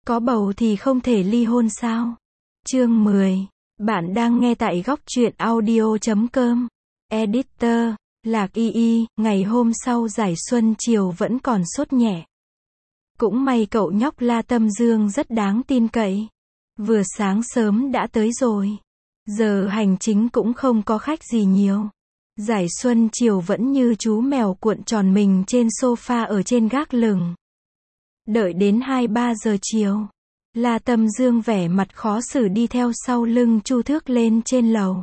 Có bầu thì không thể ly hôn sao? Chương 10. Bạn đang nghe tại góc truyện audio.com. Editor, Lạc Y Y. Ngày hôm sau giải xuân chiều vẫn còn sốt nhẹ. Cũng may cậu nhóc La Tâm Dương rất đáng tin cậy. Vừa sáng sớm đã tới rồi. Giờ hành chính cũng không có khách gì nhiều. Giải xuân chiều vẫn như chú mèo cuộn tròn mình trên sofa ở trên gác lửng. Đợi đến 2-3 giờ chiều, La Tâm Dương vẻ mặt khó xử đi theo sau lưng Chu Thước lên trên lầu.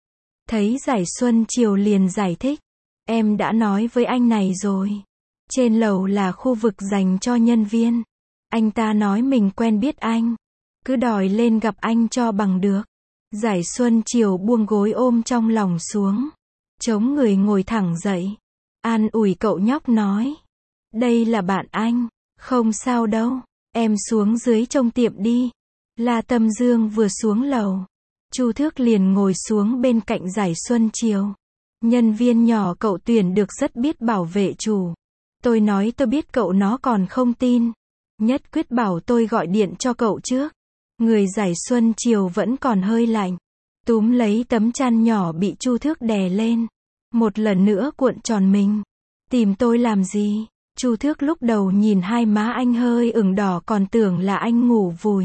Thấy giải xuân chiều liền giải thích. Em đã nói với anh này rồi. Trên lầu là khu vực dành cho nhân viên. Anh ta nói mình quen biết anh. Cứ đòi lên gặp anh cho bằng được. Giải xuân chiều buông gối ôm trong lòng xuống. Chống người ngồi thẳng dậy. An ủi cậu nhóc nói. Đây là bạn anh. Không sao đâu. Em xuống dưới trong tiệm đi. La Tâm Dương vừa xuống lầu. Chu Thước liền ngồi xuống bên cạnh giải xuân chiều. Nhân viên nhỏ cậu tuyển được rất biết bảo vệ chủ. Tôi nói tôi biết cậu nó còn không tin. Nhất quyết bảo tôi gọi điện cho cậu trước. Người giải xuân chiều vẫn còn hơi lạnh. Túm lấy tấm chăn nhỏ bị Chu Thước đè lên. Một lần nữa cuộn tròn mình. Tìm tôi làm gì? Chu Thước lúc đầu nhìn hai má anh hơi ửng đỏ còn tưởng là anh ngủ vùi.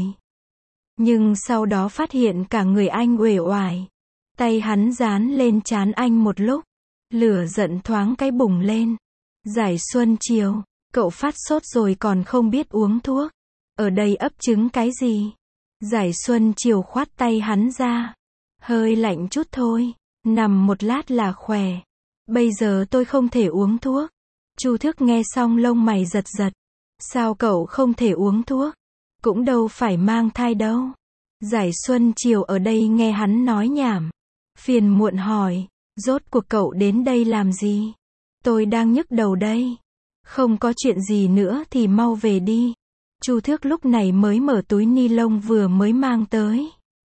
Nhưng sau đó phát hiện cả người anh uể oải. Tay hắn dán lên trán anh một lúc. Lửa giận thoáng cái bùng lên. Giải xuân chiều, cậu phát sốt rồi còn không biết uống thuốc. Ở đây ấp trứng cái gì? Giải xuân chiều khoát tay hắn ra. Hơi lạnh chút thôi, nằm một lát là khỏe. Bây giờ tôi không thể uống thuốc. Chu Thước nghe xong lông mày giật giật. Sao cậu không thể uống thuốc? Cũng đâu phải mang thai đâu. Giải xuân chiều ở đây nghe hắn nói nhảm. Phiền muộn hỏi, rốt cuộc cậu đến đây làm gì? Tôi đang nhức đầu đây. Không có chuyện gì nữa thì mau về đi. Chu Thước lúc này mới mở túi ni lông vừa mới mang tới.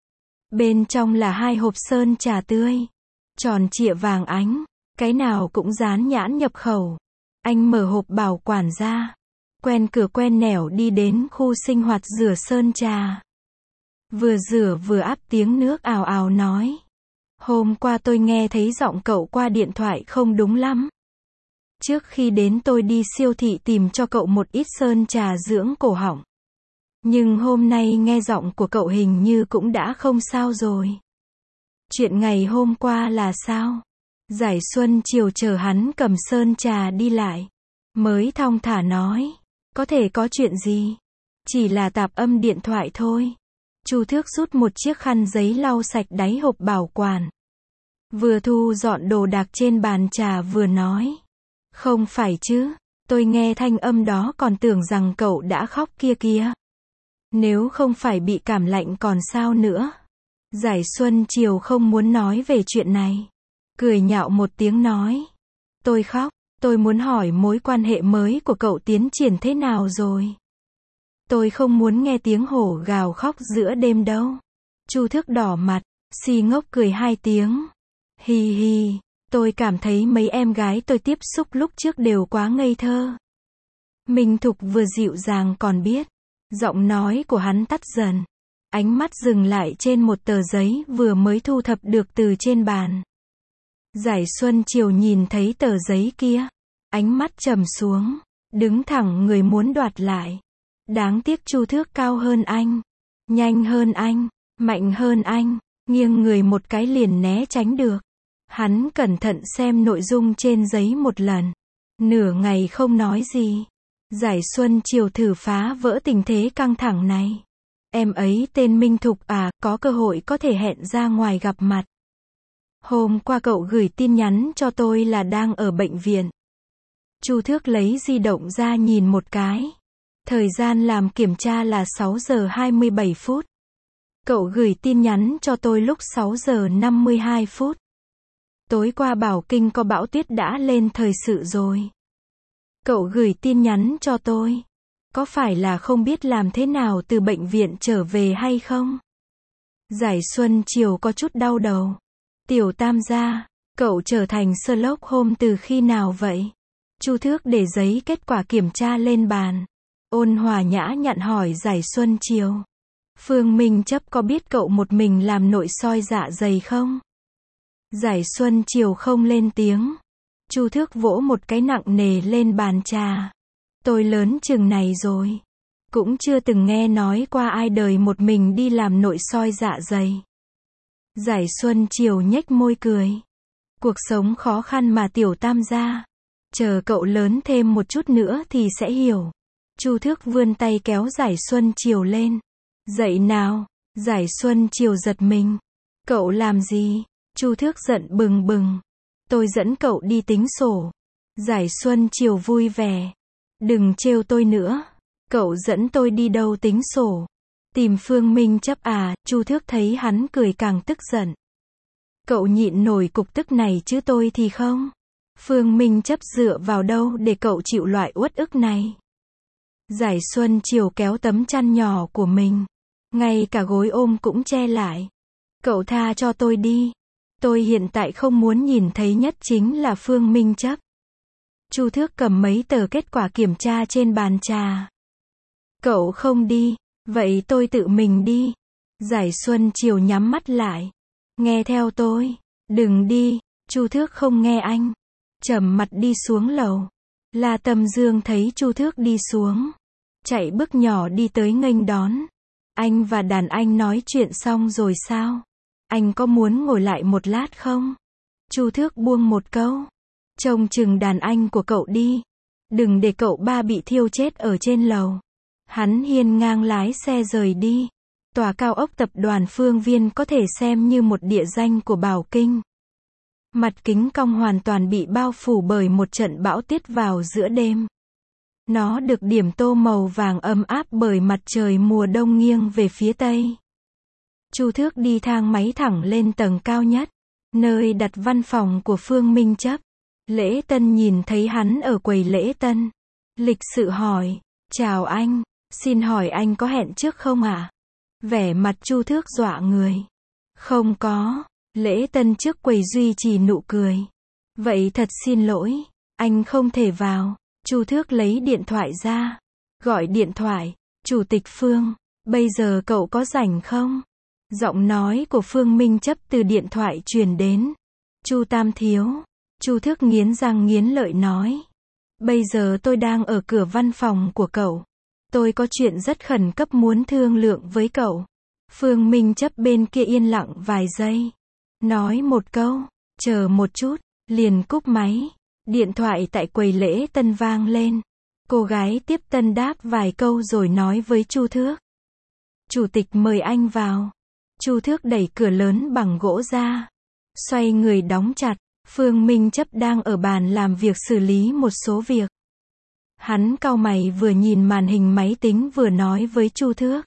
Bên trong là 2 hộp sơn trà tươi. Tròn trịa vàng ánh. Cái nào cũng dán nhãn nhập khẩu. Anh mở hộp bảo quản ra. Quen cửa quen nẻo đi đến khu sinh hoạt rửa sơn trà. Vừa rửa vừa áp tiếng nước ào ào nói. Hôm qua tôi nghe thấy giọng cậu qua điện thoại không đúng lắm. Trước khi đến tôi đi siêu thị tìm cho cậu một ít sơn trà dưỡng cổ họng. Nhưng hôm nay nghe giọng của cậu hình như cũng đã không sao rồi. Chuyện ngày hôm qua là sao? Giải xuân chiều chờ hắn cầm sơn trà đi lại. Mới thong thả nói. Có thể có chuyện gì? Chỉ là tạp âm điện thoại thôi. Chu Thước rút một chiếc khăn giấy lau sạch đáy hộp bảo quản. Vừa thu dọn đồ đạc trên bàn trà vừa nói. Không phải chứ, tôi nghe thanh âm đó còn tưởng rằng cậu đã khóc kia kìa. Nếu không phải bị cảm lạnh còn sao nữa. Giải xuân chiều không muốn nói về chuyện này. Cười nhạo một tiếng nói. Tôi khóc, tôi muốn hỏi mối quan hệ mới của cậu tiến triển thế nào rồi. Tôi không muốn nghe tiếng hổ gào khóc giữa đêm đâu. Chu Thước đỏ mặt, si ngốc cười 2 tiếng. Hi hi, tôi cảm thấy mấy em gái tôi tiếp xúc lúc trước đều quá ngây thơ. Minh Thục vừa dịu dàng còn biết. Giọng nói của hắn tắt dần. Ánh mắt dừng lại trên một tờ giấy vừa mới thu thập được từ trên bàn. Giải xuân chiều nhìn thấy tờ giấy kia. Ánh mắt trầm xuống. Đứng thẳng người muốn đoạt lại. Đáng tiếc Chu Thước cao hơn anh. Nhanh hơn anh. Mạnh hơn anh. Nghiêng người một cái liền né tránh được. Hắn cẩn thận xem nội dung trên giấy một lần. Nửa ngày không nói gì. Giải xuân chiều thử phá vỡ tình thế căng thẳng này. Em ấy tên Minh Thục à, có cơ hội có thể hẹn ra ngoài gặp mặt. Hôm qua cậu gửi tin nhắn cho tôi là đang ở bệnh viện. Chu Thước lấy di động ra nhìn một cái. Thời gian làm kiểm tra là 6 giờ 27 phút. Cậu gửi tin nhắn cho tôi lúc 6 giờ 52 phút. Tối qua Bảo Kinh có bão tuyết đã lên thời sự rồi. Cậu gửi tin nhắn cho tôi. Có phải là không biết làm thế nào từ bệnh viện trở về hay không? Giải xuân chiều có chút đau đầu. Tiểu Tam gia, cậu trở thành Sherlock Holmes từ khi nào vậy? Chu Thước để giấy kết quả kiểm tra lên bàn. ôn hòa nhã nhặn hỏi Giải Xuân Chiều. Phương Minh Chấp có biết cậu một mình làm nội soi dạ dày không? Giải Xuân Chiều không lên tiếng. Chu Thước vỗ một cái nặng nề lên bàn trà. Tôi lớn chừng này rồi. Cũng chưa từng nghe nói qua ai đời một mình đi làm nội soi dạ dày. Giải Xuân Chiều nhếch môi cười. Cuộc sống khó khăn mà tiểu tam gia. Chờ cậu lớn thêm một chút nữa thì sẽ hiểu. Chu Thước vươn tay kéo Giải Xuân Chiều lên. Dậy nào. Giải Xuân Chiều giật mình. Cậu làm gì? Chu Thước giận bừng bừng. Tôi dẫn cậu đi tính sổ. Giải Xuân Chiều vui vẻ. Đừng trêu tôi nữa. Cậu dẫn tôi đi đâu tính sổ? Tìm Phương Minh Chấp à? Chu Thước thấy hắn cười càng tức giận. Cậu nhịn nổi cục tức này chứ tôi thì không. Phương Minh Chấp dựa vào đâu để cậu chịu loại uất ức này? Giải Xuân Chiều kéo tấm chăn nhỏ của mình. Ngay cả gối ôm cũng che lại. Cậu tha cho tôi đi. Tôi hiện tại không muốn nhìn thấy nhất chính là Phương Minh Chấp. Chu Thước cầm mấy tờ kết quả kiểm tra trên bàn trà. Cậu không đi, vậy tôi tự mình đi. Giải Xuân Chiều nhắm mắt lại. Nghe theo tôi. Đừng đi. Chu Thước không nghe anh. Trầm mặt đi xuống lầu. La Tâm Dương thấy Chu Thước đi xuống. Chạy bước nhỏ đi tới nghênh đón. Anh và đàn anh nói chuyện xong rồi sao? Anh có muốn ngồi lại một lát không? Chu Thước buông một câu. Trông chừng đàn anh của cậu đi. Đừng để cậu ba bị thiêu chết ở trên lầu. Hắn hiên ngang lái xe rời đi. Tòa cao ốc tập đoàn Phương Viên có thể xem như một địa danh của Bảo Kinh. Mặt kính cong hoàn toàn bị bao phủ bởi một trận bão tuyết vào giữa đêm. Nó được điểm tô màu vàng ấm áp bởi mặt trời mùa đông nghiêng về phía tây. Chu Thước đi thang máy thẳng lên tầng cao nhất, nơi đặt văn phòng của Phương Minh Chấp. Lễ tân nhìn thấy hắn ở quầy lễ tân. Lịch sự hỏi, chào anh, xin hỏi anh có hẹn trước không ạ? Vẻ mặt Chu Thước dọa người. Không có. Lễ tân trước quầy duy trì nụ cười. Vậy thật xin lỗi, anh không thể vào. Chu Thước lấy điện thoại ra. Gọi điện thoại, Chủ tịch Phương, bây giờ cậu có rảnh không? Giọng nói của Phương Minh Chấp từ điện thoại truyền đến. Chu Tam Thiếu. Chu Thước nghiến răng nghiến lợi nói. Bây giờ tôi đang ở cửa văn phòng của cậu. Tôi có chuyện rất khẩn cấp muốn thương lượng với cậu. Phương Minh Chấp bên kia yên lặng vài giây. Nói một câu, chờ một chút, liền cúp máy. Điện thoại tại quầy lễ tân vang lên. Cô gái tiếp tân đáp vài câu rồi nói với Chu Thước. Chủ tịch mời anh vào. Chu Thước đẩy cửa lớn bằng gỗ ra. Xoay người đóng chặt. Phương Minh Chấp đang ở bàn làm việc xử lý một số việc. Hắn cau mày vừa nhìn màn hình máy tính vừa nói với Chu Thước.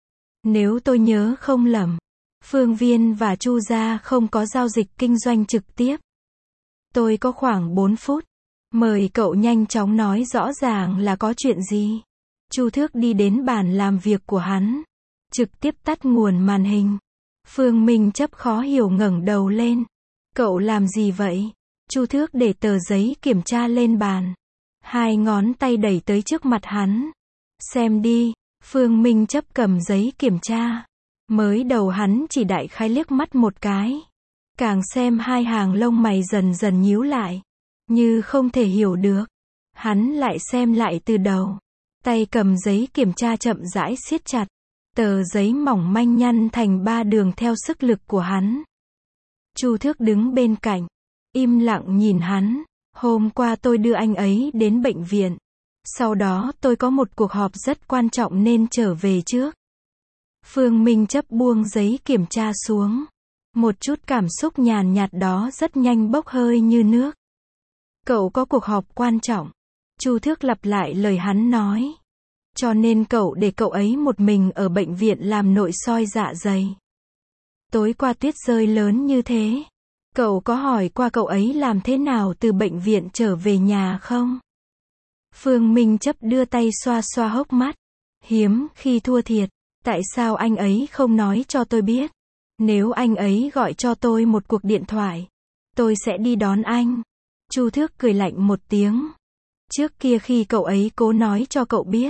Nếu tôi nhớ không lầm, Phương Viên và Chu gia không có giao dịch kinh doanh trực tiếp. Tôi có khoảng 4 phút. Mời cậu nhanh chóng nói rõ ràng là có chuyện gì. Chu Thước đi đến bàn làm việc của hắn. Trực tiếp tắt nguồn màn hình. Phương Minh Chấp khó hiểu ngẩng đầu lên. Cậu làm gì vậy? Chu Thước để tờ giấy kiểm tra lên bàn. Hai ngón tay đẩy tới trước mặt hắn. Xem đi. Phương Minh Chấp cầm giấy kiểm tra. Mới đầu hắn chỉ đại khái liếc mắt một cái. Càng xem hai hàng lông mày dần dần nhíu lại. Như không thể hiểu được. Hắn lại xem lại từ đầu. Tay cầm giấy kiểm tra chậm rãi siết chặt. Tờ giấy mỏng manh nhăn thành 3 đường theo sức lực của hắn. Chu Thước đứng bên cạnh. Im lặng nhìn hắn. Hôm qua tôi đưa anh ấy đến bệnh viện. Sau đó tôi có một cuộc họp rất quan trọng nên trở về trước. Phương Minh Chấp buông giấy kiểm tra xuống. Một chút cảm xúc nhàn nhạt đó rất nhanh bốc hơi như nước. Cậu có cuộc họp quan trọng. Chu Thước lặp lại lời hắn nói. Cho nên cậu để cậu ấy một mình ở bệnh viện làm nội soi dạ dày. Tối qua tuyết rơi lớn như thế. Cậu có hỏi qua cậu ấy làm thế nào từ bệnh viện trở về nhà không? Phương Minh Chấp đưa tay xoa xoa hốc mắt. Hiếm khi thua thiệt. Tại sao anh ấy không nói cho tôi biết? Nếu anh ấy gọi cho tôi một cuộc điện thoại, tôi sẽ đi đón anh. Chu Thước cười lạnh một tiếng. Trước kia khi cậu ấy cố nói cho cậu biết,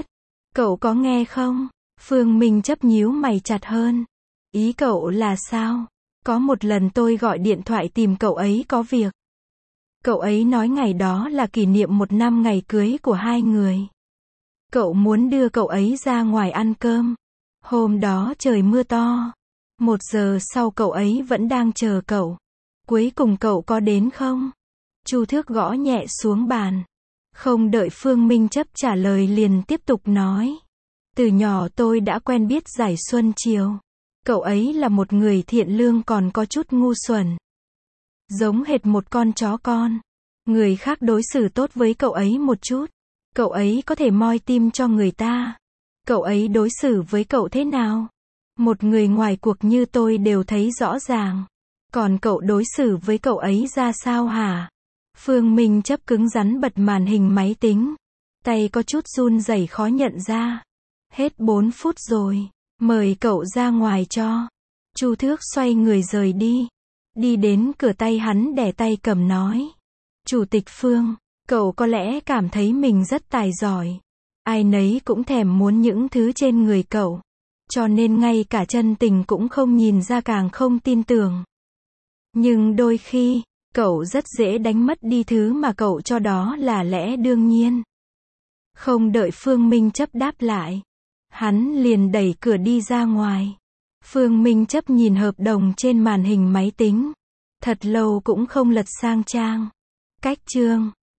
Cậu có nghe không? Phương Minh Chấp nhíu mày chặt hơn. Ý cậu là sao? Có một lần tôi gọi điện thoại tìm cậu ấy có việc. Cậu ấy nói ngày đó là kỷ niệm 1 năm ngày cưới của hai người. Cậu muốn đưa cậu ấy ra ngoài ăn cơm. Hôm đó trời mưa to. 1 giờ sau cậu ấy vẫn đang chờ cậu. Cuối cùng cậu có đến không? Chu Thước gõ nhẹ xuống bàn. Không đợi Phương Minh Chấp trả lời liền tiếp tục nói. Từ nhỏ tôi đã quen biết Giải Xuân Chiều. Cậu ấy là một người thiện lương còn có chút ngu xuẩn. Giống hệt một con chó con. Người khác đối xử tốt với cậu ấy một chút. Cậu ấy có thể moi tim cho người ta. Cậu ấy đối xử với cậu thế nào? Một người ngoài cuộc như tôi đều thấy rõ ràng. Còn cậu đối xử với cậu ấy ra sao hả? Phương Minh Chấp cứng rắn bật màn hình máy tính. Tay có chút run rẩy khó nhận ra. Hết 4 phút rồi. Mời cậu ra ngoài cho. Chu Thước xoay người rời đi. Đi đến cửa tay hắn đè tay cầm nói. Chủ tịch Phương, cậu có lẽ cảm thấy mình rất tài giỏi. Ai nấy cũng thèm muốn những thứ trên người cậu. Cho nên ngay cả chân tình cũng không nhìn ra càng không tin tưởng. Nhưng đôi khi, cậu rất dễ đánh mất đi thứ mà cậu cho đó là lẽ đương nhiên. Không đợi Phương Minh Chấp đáp lại. Hắn liền đẩy cửa đi ra ngoài. Phương Minh Chấp nhìn hợp đồng trên màn hình máy tính. Thật lâu cũng không lật sang trang. Cách chương